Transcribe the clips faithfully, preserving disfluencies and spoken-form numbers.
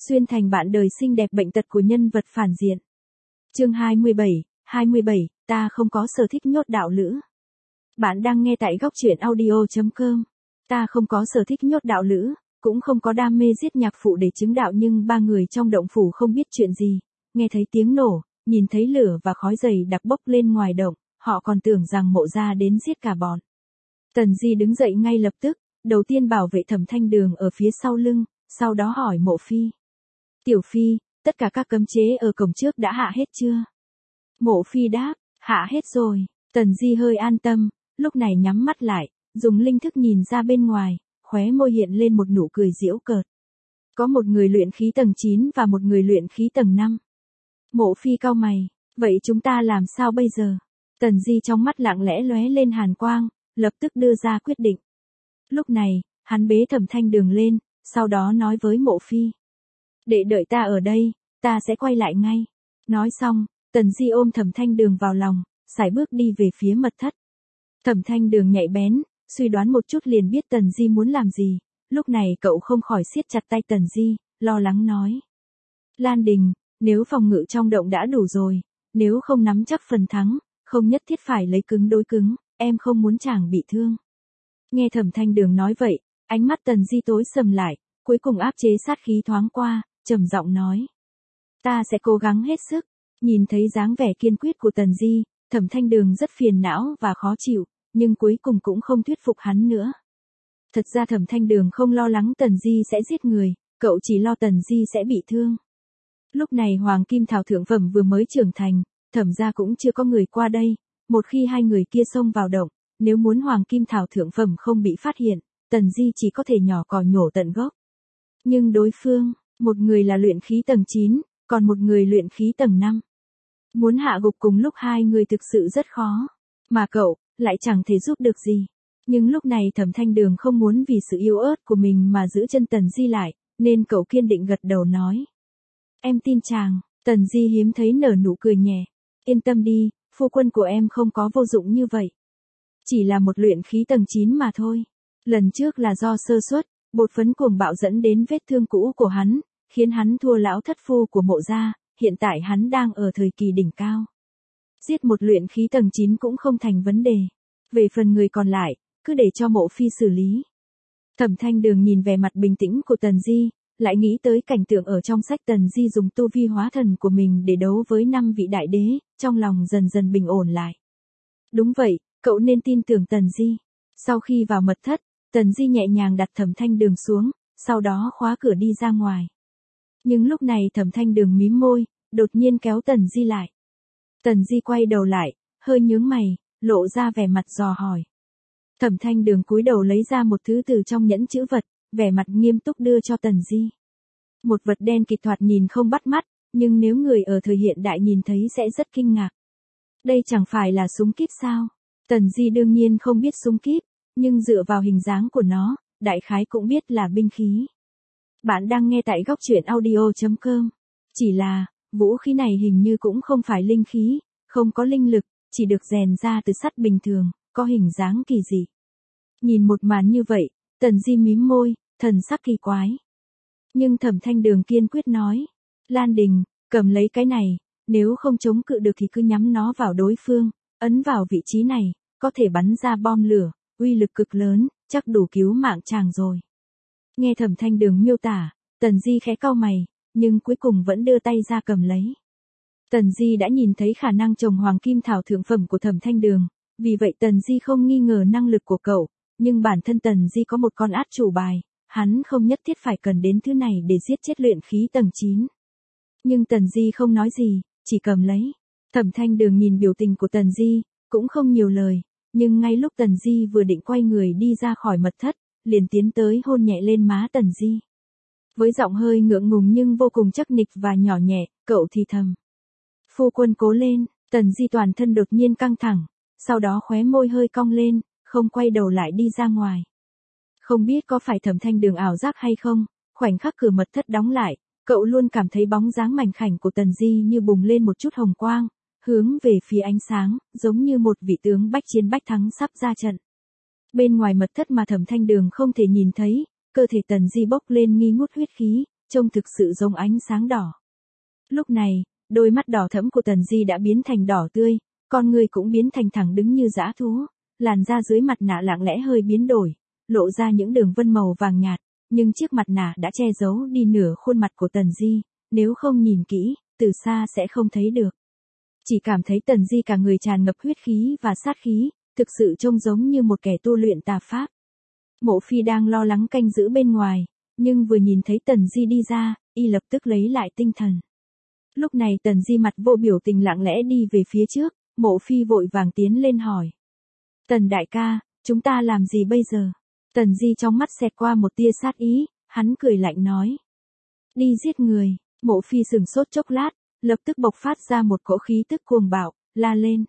xuyên thành bạn đời xinh đẹp bệnh tật của nhân vật phản diện. Chương hai mươi bảy, hai mươi bảy, ta không có sở thích nhốt đạo lữ. Bạn đang nghe tại góc truyện audio chấm com. Ta không có sở thích nhốt đạo lữ, cũng không có đam mê giết nhạc phụ để chứng đạo, nhưng ba người trong động phủ không biết chuyện gì, nghe thấy tiếng nổ, nhìn thấy lửa và khói dày đặc bốc lên ngoài động, họ còn tưởng rằng Mộ gia đến giết cả bọn. Tần Di đứng dậy ngay lập tức, đầu tiên bảo vệ Thẩm Thanh Đường ở phía sau lưng, sau đó hỏi Mộ Phi. Tiểu Phi, tất cả các cấm chế ở cổng trước đã hạ hết chưa? Mộ Phi đáp, hạ hết rồi. Tần Di hơi an tâm, lúc này nhắm mắt lại, dùng linh thức nhìn ra bên ngoài, khóe môi hiện lên một nụ cười giễu cợt. Có một người luyện khí tầng chín và một người luyện khí tầng năm. Mộ Phi cau mày, vậy chúng ta làm sao bây giờ? Tần Di trong mắt lặng lẽ lóe lên hàn quang, lập tức đưa ra quyết định. Lúc này, hắn bế Thẩm Thanh Đường lên, sau đó nói với Mộ Phi. Để đợi ta ở đây, ta sẽ quay lại ngay. Nói xong, Tần Di ôm Thẩm Thanh Đường vào lòng, sải bước đi về phía mật thất. Thẩm Thanh Đường nhạy bén, suy đoán một chút liền biết Tần Di muốn làm gì, lúc này cậu không khỏi siết chặt tay Tần Di, lo lắng nói. Lan Đình, nếu phòng ngự trong động đã đủ rồi, nếu không nắm chắc phần thắng, không nhất thiết phải lấy cứng đối cứng, em không muốn chàng bị thương. Nghe Thẩm Thanh Đường nói vậy, ánh mắt Tần Di tối sầm lại, cuối cùng áp chế sát khí thoáng qua, trầm giọng nói. Ta sẽ cố gắng hết sức. Nhìn thấy dáng vẻ kiên quyết của Tần Di, Thẩm Thanh Đường rất phiền não và khó chịu, nhưng cuối cùng cũng không thuyết phục hắn nữa. Thật ra Thẩm Thanh Đường không lo lắng Tần Di sẽ giết người, cậu chỉ lo Tần Di sẽ bị thương. Lúc này Hoàng Kim Thảo thượng phẩm vừa mới trưởng thành, Thẩm gia cũng chưa có người qua đây, một khi hai người kia xông vào động, nếu muốn Hoàng Kim Thảo thượng phẩm không bị phát hiện, Tần Di chỉ có thể nhỏ cỏ nhổ tận gốc. Nhưng đối phương, một người là luyện khí tầng chín, còn một người luyện khí tầng năm. Muốn hạ gục cùng lúc hai người thực sự rất khó, mà cậu lại chẳng thể giúp được gì. Nhưng lúc này Thẩm Thanh Đường không muốn vì sự yếu ớt của mình mà giữ chân Tần Di lại, nên cậu kiên định gật đầu nói. Em tin chàng. Tần Di hiếm thấy nở nụ cười nhẹ. Yên tâm đi, phu quân của em không có vô dụng như vậy. Chỉ là một luyện khí tầng chín mà thôi. Lần trước là do sơ suất, bột phấn cuồng bạo dẫn đến vết thương cũ của hắn, khiến hắn thua lão thất phu của Mộ gia, hiện tại hắn đang ở thời kỳ đỉnh cao. Giết một luyện khí tầng chín cũng không thành vấn đề. Về phần người còn lại, cứ để cho Mộ Phi xử lý. Thẩm Thanh Đường nhìn vẻ mặt bình tĩnh của Tần Di, lại nghĩ tới cảnh tượng ở trong sách Tần Di dùng tu vi hóa thần của mình để đấu với năm vị đại đế, trong lòng dần dần bình ổn lại. Đúng vậy, cậu nên tin tưởng Tần Di. Sau khi vào mật thất, Tần Di nhẹ nhàng đặt Thẩm Thanh Đường xuống, sau đó khóa cửa đi ra ngoài. Nhưng lúc này Thẩm Thanh Đường mím môi, đột nhiên kéo Tần Di lại. Tần Di quay đầu lại, hơi nhướng mày, lộ ra vẻ mặt dò hỏi. Thẩm Thanh Đường cúi đầu lấy ra một thứ từ trong nhẫn chữ vật, vẻ mặt nghiêm túc đưa cho Tần Di. Một vật đen kịt thoạt nhìn không bắt mắt, nhưng nếu người ở thời hiện đại nhìn thấy sẽ rất kinh ngạc. Đây chẳng phải là súng kíp sao? Tần Di đương nhiên không biết súng kíp, nhưng dựa vào hình dáng của nó, đại khái cũng biết là binh khí. Bạn đang nghe tại góc truyện audio chấm com. Chỉ là, vũ khí này hình như cũng không phải linh khí, không có linh lực, chỉ được rèn ra từ sắt bình thường, có hình dáng kỳ dị. Nhìn một màn như vậy, Tần Di mím môi, thần sắc kỳ quái. Nhưng Thẩm Thanh Đường kiên quyết nói. Lan Đình, cầm lấy cái này, nếu không chống cự được thì cứ nhắm nó vào đối phương, ấn vào vị trí này, có thể bắn ra bom lửa, uy lực cực lớn, chắc đủ cứu mạng chàng rồi. Nghe Thẩm Thanh Đường miêu tả, Tần Di khẽ cau mày, nhưng cuối cùng vẫn đưa tay ra cầm lấy. Tần Di đã nhìn thấy khả năng trồng Hoàng Kim Thảo thượng phẩm của Thẩm Thanh Đường, vì vậy Tần Di không nghi ngờ năng lực của cậu, nhưng bản thân Tần Di có một con át chủ bài, hắn không nhất thiết phải cần đến thứ này để giết chết luyện khí tầng chín. Nhưng Tần Di không nói gì, chỉ cầm lấy. Thẩm Thanh Đường nhìn biểu tình của Tần Di, cũng không nhiều lời, nhưng ngay lúc Tần Di vừa định quay người đi ra khỏi mật thất, liền tiến tới hôn nhẹ lên má Tần Di. Với giọng hơi ngượng ngùng nhưng vô cùng chắc nịch và nhỏ nhẹ, cậu thì thầm. Phu quân cố lên. Tần Di toàn thân đột nhiên căng thẳng, sau đó khóe môi hơi cong lên, không quay đầu lại đi ra ngoài. Không biết có phải Thẩm Thanh Đường ảo giác hay không, khoảnh khắc cửa mật thất đóng lại, cậu luôn cảm thấy bóng dáng mảnh khảnh của Tần Di như bùng lên một chút hồng quang, hướng về phía ánh sáng, giống như một vị tướng bách chiến bách thắng sắp ra trận. Bên ngoài mật thất mà Thẩm Thanh Đường không thể nhìn thấy, cơ thể Tần Di bốc lên nghi ngút huyết khí, trông thực sự giống ánh sáng đỏ. Lúc này, đôi mắt đỏ thẫm của Tần Di đã biến thành đỏ tươi, con người cũng biến thành thẳng đứng như dã thú, làn da dưới mặt nạ lặng lẽ hơi biến đổi, lộ ra những đường vân màu vàng nhạt, nhưng chiếc mặt nạ đã che giấu đi nửa khuôn mặt của Tần Di, nếu không nhìn kỹ, từ xa sẽ không thấy được. Chỉ cảm thấy Tần Di cả người tràn ngập huyết khí và sát khí, thực sự trông giống như một kẻ tu luyện tà pháp. Mộ Phi đang lo lắng canh giữ bên ngoài, nhưng vừa nhìn thấy Tần Di đi ra, y lập tức lấy lại tinh thần. Lúc này Tần Di mặt vô biểu tình lặng lẽ đi về phía trước, Mộ Phi vội vàng tiến lên hỏi. Tần đại ca, chúng ta làm gì bây giờ? Tần Di trong mắt xẹt qua một tia sát ý, hắn cười lạnh nói. Đi giết người. Mộ Phi sừng sốt chốc lát, lập tức bộc phát ra một cỗ khí tức cuồng bạo, la lên.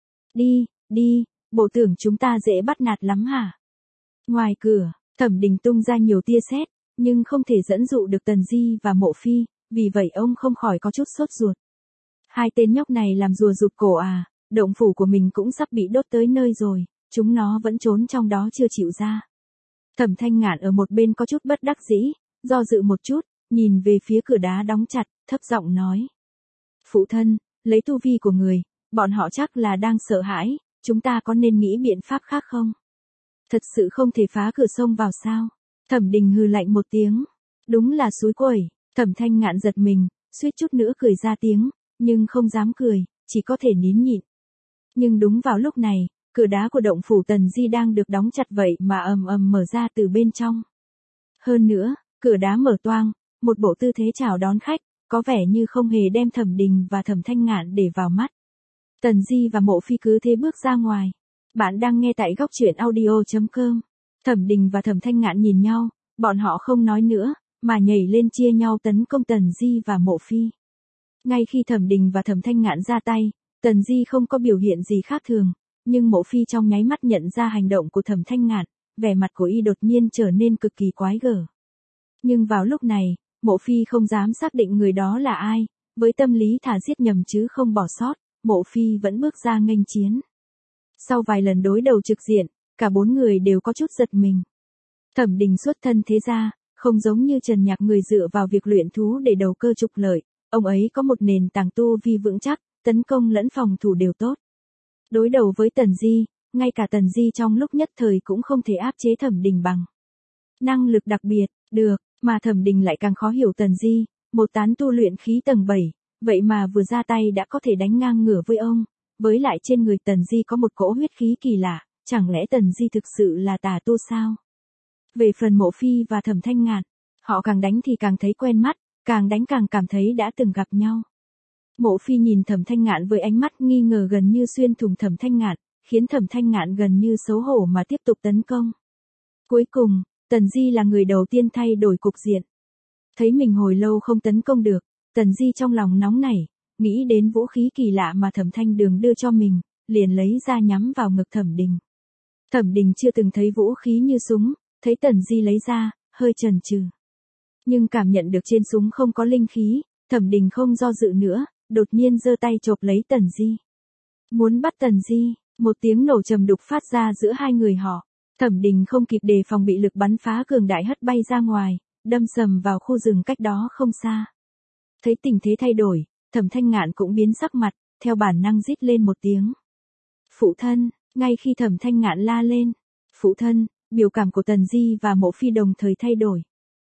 Đi, đi, bộ tưởng chúng ta dễ bắt nạt lắm hả? Ngoài cửa, Thẩm Đình tung ra nhiều tia sét, nhưng không thể dẫn dụ được Tần Di và Mộ Phi, vì vậy ông không khỏi có chút sốt ruột. Hai tên nhóc này làm rùa rụt cổ à, động phủ của mình cũng sắp bị đốt tới nơi rồi, chúng nó vẫn trốn trong đó chưa chịu ra. Thẩm Thanh Ngạn ở một bên có chút bất đắc dĩ, do dự một chút, nhìn về phía cửa đá đóng chặt, thấp giọng nói. Phụ thân, lấy tu vi của người, bọn họ chắc là đang sợ hãi, chúng ta có nên nghĩ biện pháp khác không? Thật sự không thể phá cửa sông vào sao? Thẩm Đình hừ lạnh một tiếng. Đúng là xúi quẩy. Thẩm Thanh Ngạn giật mình, suýt chút nữa cười ra tiếng, nhưng không dám cười, chỉ có thể nín nhịn. Nhưng đúng vào lúc này, cửa đá của động phủ Tần Di đang được đóng chặt vậy mà ầm ầm mở ra từ bên trong. Hơn nữa, cửa đá mở toang, một bộ tư thế chào đón khách, có vẻ như không hề đem Thẩm Đình và Thẩm Thanh Ngạn để vào mắt. Tần Di và Mộ Phi cứ thế bước ra ngoài. Bạn đang nghe tại góc truyện audio chấm com. Thẩm Đình và Thẩm Thanh Ngạn nhìn nhau, bọn họ không nói nữa, mà nhảy lên chia nhau tấn công Tần Di và Mộ Phi. Ngay khi Thẩm Đình và Thẩm Thanh Ngạn ra tay, Tần Di không có biểu hiện gì khác thường, nhưng Mộ Phi trong nháy mắt nhận ra hành động của Thẩm Thanh Ngạn, vẻ mặt của y đột nhiên trở nên cực kỳ quái gở. Nhưng vào lúc này, Mộ Phi không dám xác định người đó là ai, với tâm lý thà giết nhầm chứ không bỏ sót, Mộ Phi vẫn bước ra nghênh chiến. Sau vài lần đối đầu trực diện, cả bốn người đều có chút giật mình. Thẩm Đình xuất thân thế gia, không giống như Trần Nhạc người dựa vào việc luyện thú để đầu cơ trục lợi, ông ấy có một nền tảng tu vi vững chắc, tấn công lẫn phòng thủ đều tốt. Đối đầu với Tần Di, ngay cả Tần Di trong lúc nhất thời cũng không thể áp chế Thẩm Đình bằng năng lực đặc biệt, được, mà Thẩm Đình lại càng khó hiểu Tần Di, một tán tu luyện khí tầng bảy, vậy mà vừa ra tay đã có thể đánh ngang ngửa với ông, với lại trên người Tần Di có một cỗ huyết khí kỳ lạ, chẳng lẽ Tần Di thực sự là tà tu sao? Về phần Mộ Phi và Thẩm Thanh Ngạn, họ càng đánh thì càng thấy quen mắt, càng đánh càng cảm thấy đã từng gặp nhau. Mộ Phi nhìn Thẩm Thanh Ngạn với ánh mắt nghi ngờ gần như xuyên thủng Thẩm Thanh Ngạn, khiến Thẩm Thanh Ngạn gần như xấu hổ mà tiếp tục tấn công. Cuối cùng, Tần Di là người đầu tiên thay đổi cục diện. Thấy mình hồi lâu không tấn công được, Tần Di trong lòng nóng nảy, nghĩ đến vũ khí kỳ lạ mà Thẩm Thanh Đường đưa cho mình, liền lấy ra nhắm vào ngực Thẩm Đình. Thẩm Đình chưa từng thấy vũ khí như súng, thấy Tần Di lấy ra, hơi chần chừ. Nhưng cảm nhận được trên súng không có linh khí, Thẩm Đình không do dự nữa, đột nhiên giơ tay chộp lấy Tần Di. Muốn bắt Tần Di, một tiếng nổ trầm đục phát ra giữa hai người họ. Thẩm Đình không kịp đề phòng bị lực bắn phá cường đại hất bay ra ngoài, đâm sầm vào khu rừng cách đó không xa. Thấy tình thế thay đổi, Thẩm Thanh Ngạn cũng biến sắc mặt, theo bản năng rít lên một tiếng. Phụ thân, ngay khi Thẩm Thanh Ngạn la lên, phụ thân, biểu cảm của Tần Di và Mộ Phi đồng thời thay đổi.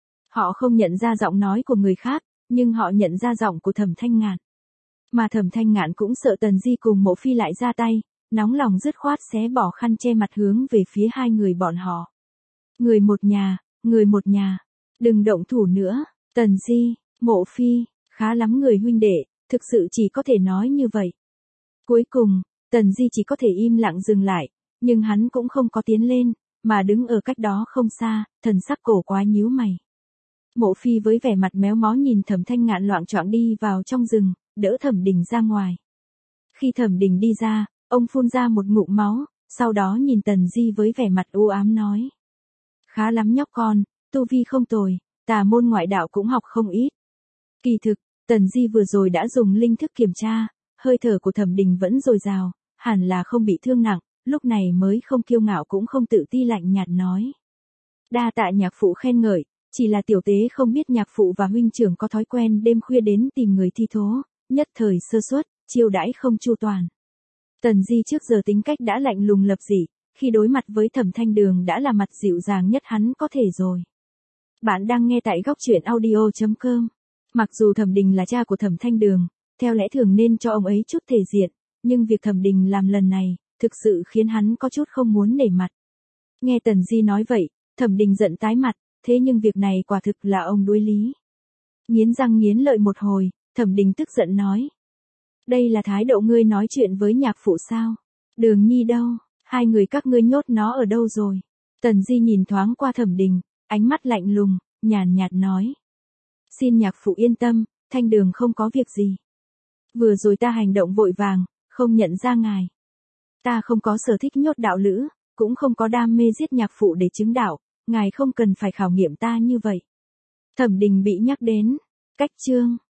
Họ không nhận ra giọng nói của người khác, nhưng họ nhận ra giọng của Thẩm Thanh Ngạn. Mà Thẩm Thanh Ngạn cũng sợ Tần Di cùng Mộ Phi lại ra tay, nóng lòng dứt khoát xé bỏ khăn che mặt hướng về phía hai người bọn họ. Người một nhà, người một nhà, đừng động thủ nữa, Tần Di, Mộ Phi, khá lắm người huynh đệ, thực sự chỉ có thể nói như vậy. Cuối cùng, Tần Di chỉ có thể im lặng dừng lại, nhưng hắn cũng không có tiến lên, mà đứng ở cách đó không xa, thần sắc cổ quái nhíu mày. Mộ Phi với vẻ mặt méo mó nhìn Thẩm Thanh Ngạn loạng choạng đi vào trong rừng, đỡ Thẩm Đình ra ngoài. Khi Thẩm Đình đi ra, ông phun ra một ngụm máu, sau đó nhìn Tần Di với vẻ mặt u ám nói. Khá lắm nhóc con, tu vi không tồi, tà môn ngoại đạo cũng học không ít. Kỳ thực, Tần Di vừa rồi đã dùng linh thức kiểm tra, hơi thở của Thẩm Đình vẫn dồi dào, hẳn là không bị thương nặng, lúc này mới không kiêu ngạo cũng không tự ti lạnh nhạt nói. Đa tạ nhạc phụ khen ngợi, Chỉ là tiểu tế không biết nhạc phụ và huynh trưởng có thói quen đêm khuya đến tìm người thi thố, nhất thời sơ suất, chiêu đãi không chu toàn. Tần Di trước giờ tính cách đã lạnh lùng lập dị, khi đối mặt với Thẩm Thanh Đường đã là mặt dịu dàng nhất hắn có thể rồi. Bạn đang nghe tại góc truyện audio chấm com. Mặc dù Thẩm Đình là cha của Thẩm Thanh Đường, theo lẽ thường nên cho ông ấy chút thể diện, nhưng việc Thẩm Đình làm lần này, thực sự khiến hắn có chút không muốn nể mặt. Nghe Tần Di nói vậy, Thẩm Đình giận tái mặt, thế nhưng việc này quả thực là ông đuối lý. Nghiến răng nghiến lợi một hồi, Thẩm Đình tức giận nói. Đây là thái độ ngươi nói chuyện với nhạc phụ sao? Đường Nhi đâu? Hai người các ngươi nhốt nó ở đâu rồi? Tần Di nhìn thoáng qua Thẩm Đình, ánh mắt lạnh lùng, nhàn nhạt nói. Xin nhạc phụ yên tâm, Thanh Đường không có việc gì. Vừa rồi ta hành động vội vàng, không nhận ra ngài. Ta không có sở thích nhốt đạo lữ, cũng không có đam mê giết nhạc phụ để chứng đạo, ngài không cần phải khảo nghiệm ta như vậy. Thẩm Đình bị nhắc đến. Cách chương.